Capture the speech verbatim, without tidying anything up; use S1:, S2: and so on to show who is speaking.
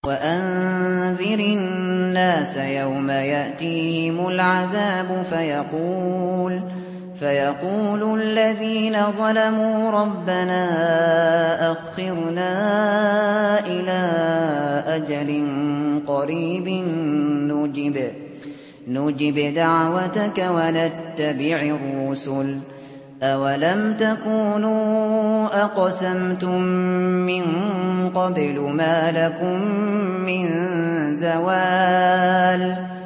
S1: وَأَنذِرِ النَّاسَ يَوْمَ يَأْتِيهِمُ الْعَذَابُ فَيَقُولُ فيقول الذين ظلموا ربنا أخرنا إلى أجل قريب نجب, نجب دعوتك ونتبع الرسل أولم تكونوا أقسمتم من قبل ما لكم من زوال